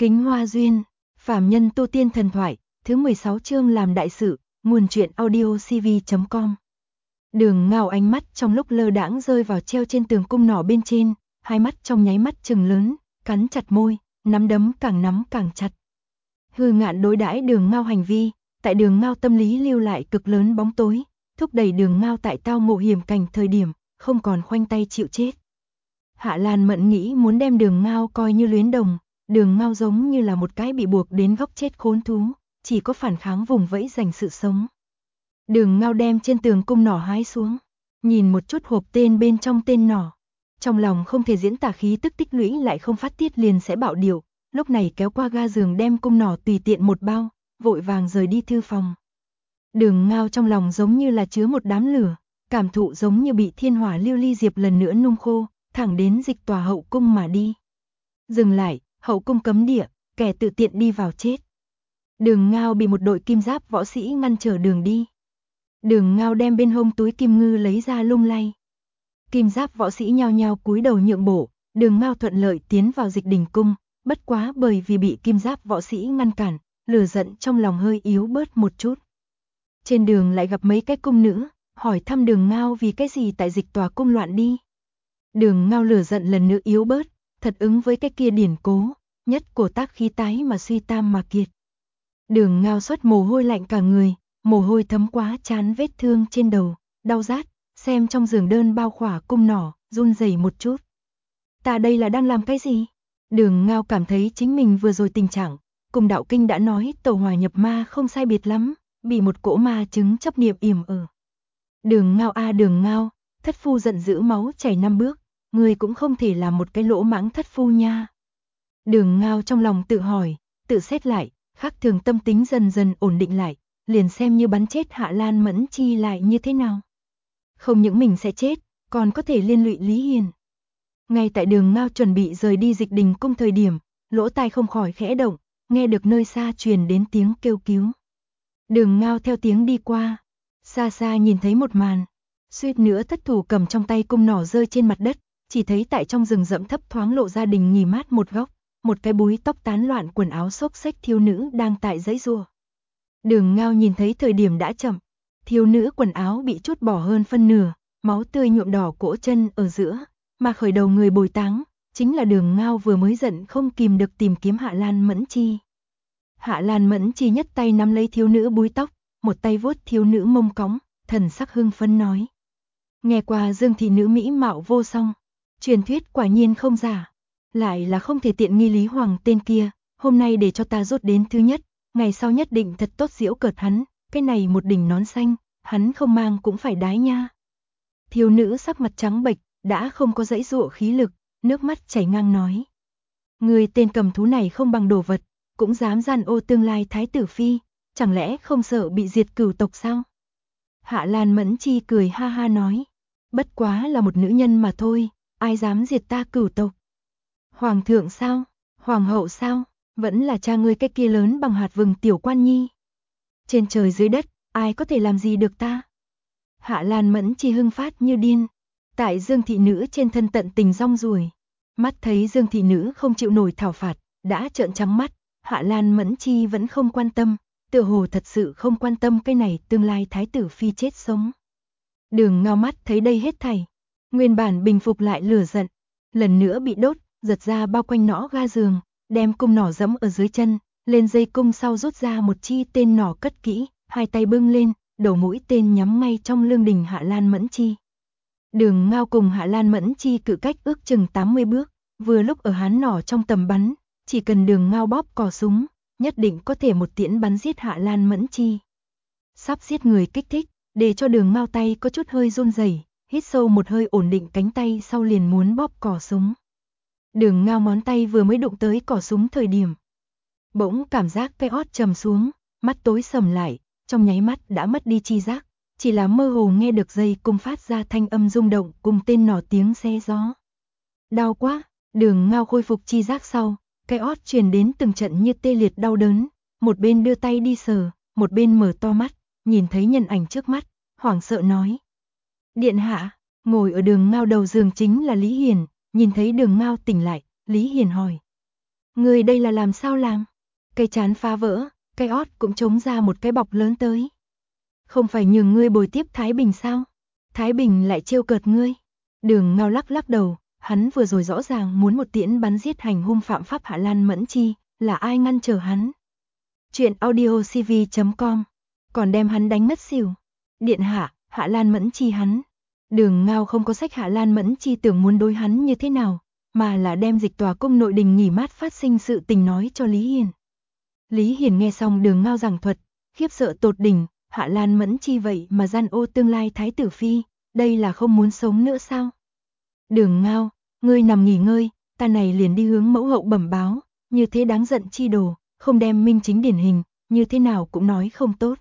Kính Hoa Duyên, Phàm Nhân Tu Tiên Thần Thoại, thứ 16 chương làm đại sự, nguồn truyện audio cv.com. Đường Ngao ánh mắt trong lúc lơ đãng rơi vào treo trên tường cung nỏ bên trên, hai mắt trong nháy mắt trừng lớn, cắn chặt môi, nắm đấm càng chặt. Hư Ngạn đối đãi Đường Ngao hành vi, tại Đường Ngao tâm lý lưu lại cực lớn bóng tối, thúc đẩy Đường Ngao tại tao ngộ hiểm cảnh thời điểm, không còn khoanh tay chịu chết. Hạ Lan Mẫn nghĩ muốn đem Đường Ngao coi như luyến đồng, Đường Ngao giống như là một cái bị buộc đến góc chết khốn thú, chỉ có phản kháng vùng vẫy giành sự sống. Đường Ngao đem trên tường cung nỏ hái xuống, nhìn một chút hộp tên bên trong tên nỏ. Trong lòng không thể diễn tả khí tức tích lũy lại không phát tiết liền sẽ bạo điệu, lúc này kéo qua ga giường đem cung nỏ tùy tiện một bao, vội vàng rời đi thư phòng. Đường Ngao trong lòng giống như là chứa một đám lửa, cảm thụ giống như bị thiên hỏa lưu ly diệp lần nữa nung khô, thẳng đến dịch tòa hậu cung mà đi. Dừng lại, hậu cung cấm địa, kẻ tự tiện đi vào chết. Đường Ngao bị một đội kim giáp võ sĩ ngăn trở đường đi. Đường Ngao đem bên hông túi kim ngư lấy ra lung lay. Kim giáp võ sĩ nhao nhao cúi đầu nhượng bộ, Đường Ngao thuận lợi tiến vào Dịch Đình cung, bất quá bởi vì bị kim giáp võ sĩ ngăn cản, lửa giận trong lòng hơi yếu bớt một chút. Trên đường lại gặp mấy cái cung nữ, hỏi thăm Đường Ngao vì cái gì tại Dịch tòa cung loạn đi. Đường Ngao lửa giận lần nữa yếu bớt, thật ứng với cái kia điển cố, nhất cổ tác khí tái mà suy tam mà kiệt. Đường Ngao xuất mồ hôi lạnh cả người, mồ hôi thấm quá chán vết thương trên đầu, đau rát, xem trong giường đơn bao khỏa cung nỏ, run rẩy một chút. Ta đây là đang làm cái gì? Đường Ngao cảm thấy chính mình vừa rồi tình trạng, cùng đạo kinh đã nói tẩu hỏa nhập ma không sai biệt lắm, bị một cỗ ma chứng chấp niệm yểm ở. Đường Ngao a Đường Ngao, thất phu giận dữ máu chảy 5 bước, người cũng không thể làm một cái lỗ mãng thất phu nha. Đường Ngao trong lòng tự hỏi, tự xét lại, khác thường tâm tính dần dần ổn định lại, liền xem như bắn chết Hạ Lan Mẫn Chi lại như thế nào. Không những mình sẽ chết, còn có thể liên lụy Lý Hiền. Ngay tại Đường Ngao chuẩn bị rời đi Dịch Đình cung thời điểm, lỗ tai không khỏi khẽ động, nghe được nơi xa truyền đến tiếng kêu cứu. Đường Ngao theo tiếng đi qua, xa xa nhìn thấy một màn, suýt nữa thất thủ cầm trong tay cung nỏ rơi trên mặt đất, chỉ thấy tại trong rừng rậm thấp thoáng lộ ra đình nghỉ mát một góc, một cái búi tóc tán loạn quần áo xốc xếch thiếu nữ đang tại giãy giụa. Đường Ngao nhìn thấy thời điểm đã chậm, thiếu nữ quần áo bị trút bỏ hơn phân nửa, máu tươi nhuộm đỏ cổ chân ở giữa, mà khởi đầu người bồi táng, chính là Đường Ngao vừa mới giận không kìm được tìm kiếm Hạ Lan Mẫn Chi. Hạ Lan Mẫn Chi nhất tay nắm lấy thiếu nữ búi tóc, một tay vuốt thiếu nữ mông cõng, thần sắc hưng phấn nói. Nghe qua Dương thị nữ mỹ mạo vô song, truyền thuyết quả nhiên không giả, lại là không thể tiện nghi Lý Hoàng tên kia, hôm nay để cho ta rút đến thứ nhất, ngày sau nhất định thật tốt giễu cợt hắn, cái này một đỉnh nón xanh, hắn không mang cũng phải đái nha. Thiếu nữ sắc mặt trắng bệch, đã không có giãy giụa khí lực, nước mắt chảy ngang nói. Người tên cầm thú này không bằng đồ vật, cũng dám gian ô tương lai thái tử phi, chẳng lẽ không sợ bị diệt cửu tộc sao? Hạ Lan Mẫn Chi cười ha ha nói, bất quá là một nữ nhân mà thôi, ai dám diệt ta cửu tộc? Hoàng thượng sao? Hoàng hậu sao? Vẫn là cha ngươi cái kia lớn bằng hạt vừng tiểu quan nhi. Trên trời dưới đất, ai có thể làm gì được ta? Hạ Lan Mẫn Chi hưng phát như điên, tại Dương thị nữ trên thân tận tình rong ruổi. Mắt thấy Dương thị nữ không chịu nổi thảo phạt, đã trợn trắng mắt, Hạ Lan Mẫn Chi vẫn không quan tâm, tựa hồ thật sự không quan tâm cái này tương lai thái tử phi chết sống. Đường Ngao mắt thấy đây hết thảy, nguyên bản bình phục lại lửa giận, lần nữa bị đốt, giật ra bao quanh nõ ga giường, đem cung nỏ giẫm ở dưới chân, lên dây cung sau rút ra một chi tên nỏ cất kỹ, hai tay bưng lên, đầu mũi tên nhắm ngay trong lưng đình Hạ Lan Mẫn Chi. Đường Ngao cùng Hạ Lan Mẫn Chi cự cách ước chừng 80 bước, vừa lúc ở hán nỏ trong tầm bắn, chỉ cần Đường Ngao bóp cò súng, nhất định có thể một tiễn bắn giết Hạ Lan Mẫn Chi. Sắp giết người kích thích, để cho Đường Ngao tay có chút hơi run rẩy, hít sâu một hơi ổn định cánh tay sau liền muốn bóp cò súng. Đường Ngao ngón tay vừa mới đụng tới cò súng thời điểm, bỗng cảm giác cái ót trầm xuống, mắt tối sầm lại, trong nháy mắt đã mất đi chi giác, chỉ là mơ hồ nghe được dây cung phát ra thanh âm rung động cùng tên nỏ tiếng xé gió. Đau quá, Đường Ngao khôi phục chi giác sau, cái ót truyền đến từng trận như tê liệt đau đớn, một bên đưa tay đi sờ, một bên mở to mắt, nhìn thấy nhân ảnh trước mắt, hoảng sợ nói. Điện hạ, ngồi ở Đường Ngao đầu giường chính là Lý Hiền, nhìn thấy Đường Ngao tỉnh lại, Lý Hiền hỏi. Ngươi đây là làm sao làm? Cây trán phá vỡ, cây ót cũng trống ra một cái bọc lớn tới. Không phải nhường ngươi bồi tiếp Thái Bình sao? Thái Bình lại trêu cợt ngươi. Đường Ngao lắc lắc đầu, hắn vừa rồi rõ ràng muốn một tiễn bắn giết hành hung phạm pháp Hạ Lan Mẫn Chi, là ai ngăn trở hắn? Chuyện audiocv.com, còn đem hắn đánh ngất xỉu. Điện hạ, Hạ Lan Mẫn Chi hắn. Đường Ngao không có sách Hạ Lan Mẫn Chi tưởng muốn đối hắn như thế nào, mà là đem Dịch Tòa cung nội đình nghỉ mát phát sinh sự tình nói cho Lý Hiền. Lý Hiền nghe xong Đường Ngao giảng thuật, khiếp sợ tột đỉnh, Hạ Lan Mẫn Chi vậy mà gian ô tương lai thái tử phi, đây là không muốn sống nữa sao? Đường Ngao, ngươi nằm nghỉ ngơi, ta này liền đi hướng mẫu hậu bẩm báo, như thế đáng giận chi đồ, không đem minh chính điển hình, như thế nào cũng nói không tốt.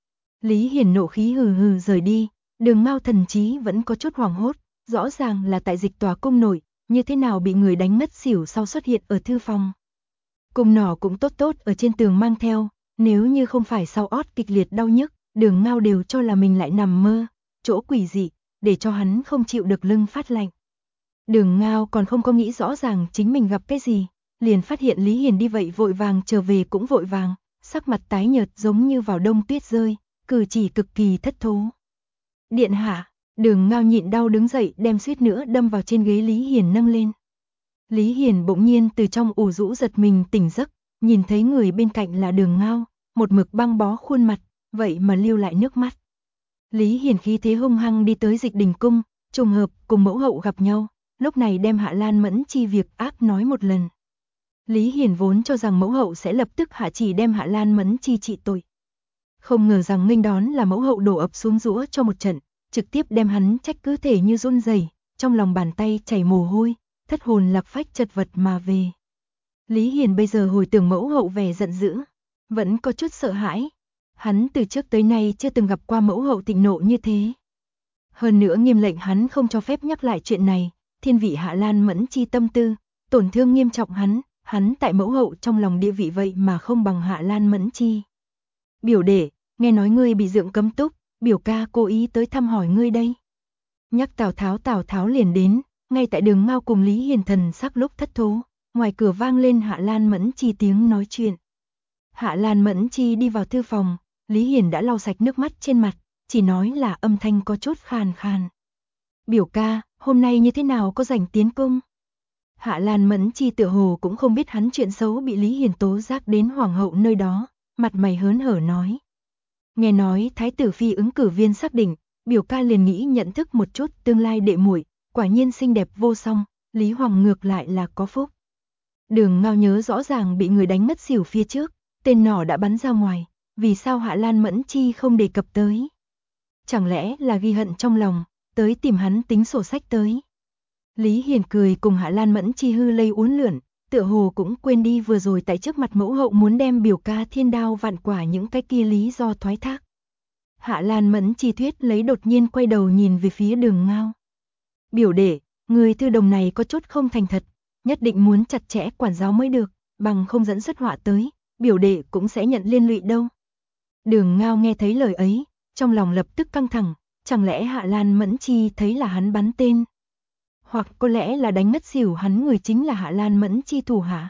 Lý Hiền nộ khí hừ hừ rời đi, Đường Ngao thần trí vẫn có chút hoảng hốt, rõ ràng là tại Dịch Tòa cung nội, như thế nào bị người đánh ngất xỉu sau xuất hiện ở thư phòng. Cung nỏ cũng tốt tốt ở trên tường mang theo, nếu như không phải sau ót kịch liệt đau nhức, Đường Ngao đều cho là mình lại nằm mơ, chỗ quỷ dị, để cho hắn không chịu được lưng phát lạnh. Đường Ngao còn không có nghĩ rõ ràng chính mình gặp cái gì, liền phát hiện Lý Hiền đi vậy vội vàng trở về cũng vội vàng, sắc mặt tái nhợt giống như vào đông tuyết rơi, cử chỉ cực kỳ thất thố. Điện hạ, Đường Ngao nhịn đau đứng dậy đem suýt nữa đâm vào trên ghế Lý Hiền nâng lên. Lý Hiền bỗng nhiên từ trong ủ rũ giật mình tỉnh giấc, nhìn thấy người bên cạnh là Đường Ngao, một mực băng bó khuôn mặt, vậy mà lưu lại nước mắt. Lý Hiền khí thế hung hăng đi tới Dịch Đình cung, trùng hợp cùng mẫu hậu gặp nhau, lúc này đem Hạ Lan Mẫn Chi việc ác nói một lần. Lý Hiền vốn cho rằng mẫu hậu sẽ lập tức hạ chỉ đem Hạ Lan Mẫn Chi trị tội. Không ngờ rằng nghênh đón là mẫu hậu đổ ập xuống giũa cho một trận, trực tiếp đem hắn trách cứ thể như run rẩy, trong lòng bàn tay chảy mồ hôi, thất hồn lạc phách chật vật mà về. Lý Hiền bây giờ hồi tưởng mẫu hậu vẻ giận dữ, vẫn có chút sợ hãi. Hắn từ trước tới nay chưa từng gặp qua mẫu hậu thịnh nộ như thế. Hơn nữa nghiêm lệnh hắn không cho phép nhắc lại chuyện này, thiên vị Hạ Lan Mẫn Chi tâm tư, tổn thương nghiêm trọng hắn tại mẫu hậu trong lòng địa vị vậy mà không bằng Hạ Lan Mẫn Chi. Biểu đệ, nghe nói ngươi bị dượng cấm túc, biểu ca cố ý tới thăm hỏi ngươi đây. Nhắc Tào Tháo liền đến, ngay tại Đường Ngao cùng Lý Hiền thần sắc lúc thất thố, ngoài cửa vang lên Hạ Lan Mẫn Chi tiếng nói chuyện. Hạ Lan Mẫn Chi đi vào thư phòng, Lý Hiền đã lau sạch nước mắt trên mặt, chỉ nói là âm thanh có chút khàn khàn. Biểu ca, hôm nay như thế nào có rảnh tiến cung? Hạ Lan Mẫn Chi tựa hồ cũng không biết hắn chuyện xấu bị Lý Hiền tố giác đến hoàng hậu nơi đó, mặt mày hớn hở nói. Nghe nói thái tử phi ứng cử viên xác định, biểu ca liền nghĩ nhận thức một chút tương lai đệ muội, quả nhiên xinh đẹp vô song, Lý Hoàng ngược lại là có phúc. Đường Ngao nhớ rõ ràng bị người đánh ngất xỉu phía trước, tên nỏ đã bắn ra ngoài, vì sao Hạ Lan Mẫn Chi không đề cập tới? Chẳng lẽ là ghi hận trong lòng, tới tìm hắn tính sổ sách tới? Lý Hiền cười cùng Hạ Lan Mẫn Chi hư lây uốn lượn, tựa hồ cũng quên đi vừa rồi tại trước mặt mẫu hậu muốn đem biểu ca thiên đao vạn quả những cái kia lý do thoái thác. Hạ Lan Mẫn Chi thuyết lấy đột nhiên quay đầu nhìn về phía Đường Ngao. Biểu đệ, người thư đồng này có chút không thành thật, nhất định muốn chặt chẽ quản giáo mới được, bằng không dẫn xuất họa tới, biểu đệ cũng sẽ nhận liên lụy đâu. Đường Ngao nghe thấy lời ấy, trong lòng lập tức căng thẳng, chẳng lẽ Hạ Lan Mẫn Chi thấy là hắn bắn tên? Hoặc có lẽ là đánh ngất xỉu hắn người chính là Hạ Lan Mẫn Chi thủ hạ.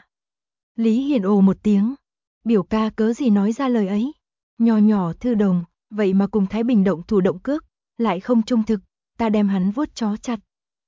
Lý Hiền ồ một tiếng, biểu ca cớ gì nói ra lời ấy? Nhỏ nhỏ thư đồng, vậy mà cùng Thái Bình động thủ động cước, lại không trung thực, ta đem hắn vuốt chó chặt.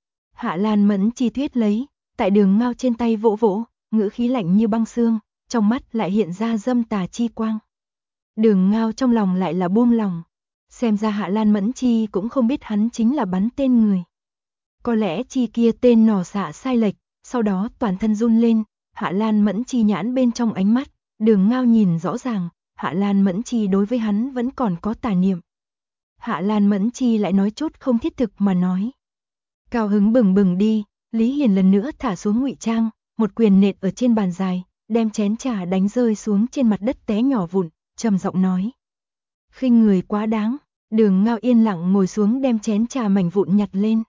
Hạ Lan Mẫn Chi thuyết lấy, tại Đường Ngao trên tay vỗ vỗ, ngữ khí lạnh như băng xương, trong mắt lại hiện ra dâm tà chi quang. Đường Ngao trong lòng lại là buông lòng, xem ra Hạ Lan Mẫn Chi cũng không biết hắn chính là bắn tên người. Có lẽ Chi kia tên nỏ xạ sai lệch, sau đó toàn thân run lên, Hạ Lan Mẫn Chi nhãn bên trong ánh mắt, Đường Ngao nhìn rõ ràng, Hạ Lan Mẫn Chi đối với hắn vẫn còn có tà niệm. Hạ Lan Mẫn Chi lại nói chút không thiết thực mà nói. Cao hứng bừng bừng đi, Lý Hiền lần nữa thả xuống ngụy trang, một quyền nện ở trên bàn dài, đem chén trà đánh rơi xuống trên mặt đất té nhỏ vụn, trầm giọng nói. Khinh người quá đáng, Đường Ngao yên lặng ngồi xuống đem chén trà mảnh vụn nhặt lên.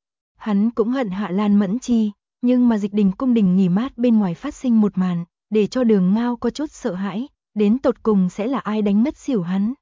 Hắn cũng hận Hạ Lan Mẫn Chi, nhưng mà Dịch Đình cung đình nghỉ mát bên ngoài phát sinh một màn, để cho Đường Ngao có chút sợ hãi, đến tột cùng sẽ là ai đánh ngất xỉu hắn.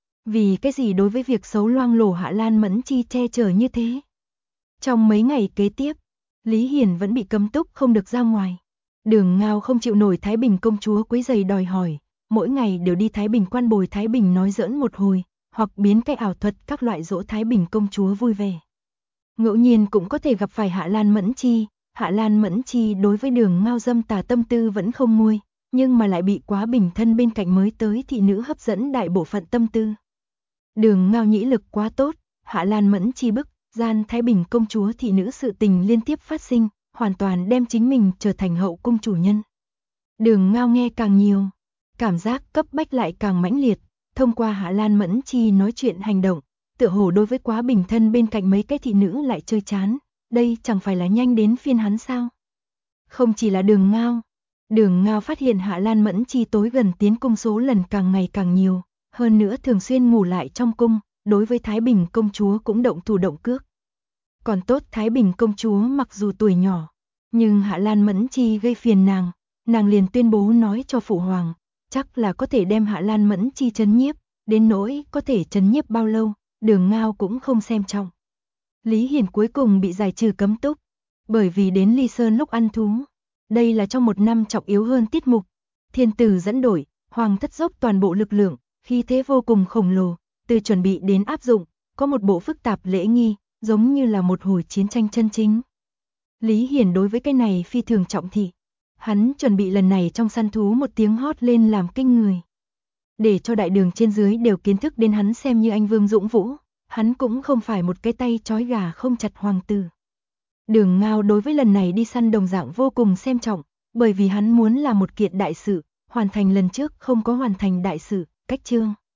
Vì cái gì đối với việc xấu loang lổ Hạ Lan Mẫn Chi che chở như thế? Trong mấy ngày kế tiếp, Lý Hiền vẫn bị cấm túc không được ra ngoài. Đường Ngao không chịu nổi Thái Bình công chúa quấy rầy đòi hỏi, mỗi ngày đều đi Thái Bình quan bồi Thái Bình nói giỡn một hồi, hoặc biến cái ảo thuật các loại dỗ Thái Bình công chúa vui vẻ. Ngẫu nhiên cũng có thể gặp phải Hạ Lan Mẫn Chi. Hạ Lan Mẫn Chi đối với Đường Ngao dâm tà tâm tư vẫn không nguôi, nhưng mà lại bị Quá Bình thân bên cạnh mới tới thị nữ hấp dẫn đại bộ phận tâm tư. Đường Ngao nhĩ lực quá tốt, Hạ Lan Mẫn Chi bức gian Thái Bình công chúa thị nữ sự tình liên tiếp phát sinh, hoàn toàn đem chính mình trở thành hậu cung chủ nhân. Đường Ngao nghe càng nhiều, cảm giác cấp bách lại càng mãnh liệt, thông qua Hạ Lan Mẫn Chi nói chuyện hành động, tựa hồ đối với Quá Bình thân bên cạnh mấy cái thị nữ lại chơi chán, đây chẳng phải là nhanh đến phiên hắn sao? Không chỉ là Đường Ngao phát hiện Hạ Lan Mẫn Chi tối gần tiến cung số lần càng ngày càng nhiều, hơn nữa thường xuyên ngủ lại trong cung, đối với Thái Bình công chúa cũng động thủ động cước. Còn tốt Thái Bình công chúa mặc dù tuổi nhỏ, nhưng Hạ Lan Mẫn Chi gây phiền nàng liền tuyên bố nói cho phụ hoàng, chắc là có thể đem Hạ Lan Mẫn Chi trấn nhiếp, đến nỗi có thể trấn nhiếp bao lâu, Đường Ngao cũng không xem trọng. Lý Hiển cuối cùng bị giải trừ cấm túc, bởi vì đến Ly Sơn lúc ăn thú. Đây là trong một năm trọng yếu hơn tiết mục. Thiên tử dẫn đội, hoàng thất dốc toàn bộ lực lượng, khí thế vô cùng khổng lồ, từ chuẩn bị đến áp dụng, có một bộ phức tạp lễ nghi, giống như là một hồi chiến tranh chân chính. Lý Hiển đối với cái này phi thường trọng thị. Hắn chuẩn bị lần này trong săn thú một tiếng hót lên làm kinh người. Để cho đại đường trên dưới đều kiến thức đến hắn xem như anh Vương Dũng Vũ, hắn cũng không phải một cái tay trói gà không chặt hoàng tử. Đường Ngao đối với lần này đi săn đồng dạng vô cùng xem trọng, bởi vì hắn muốn là một kiện đại sự, hoàn thành lần trước không có hoàn thành đại sự, cách chương.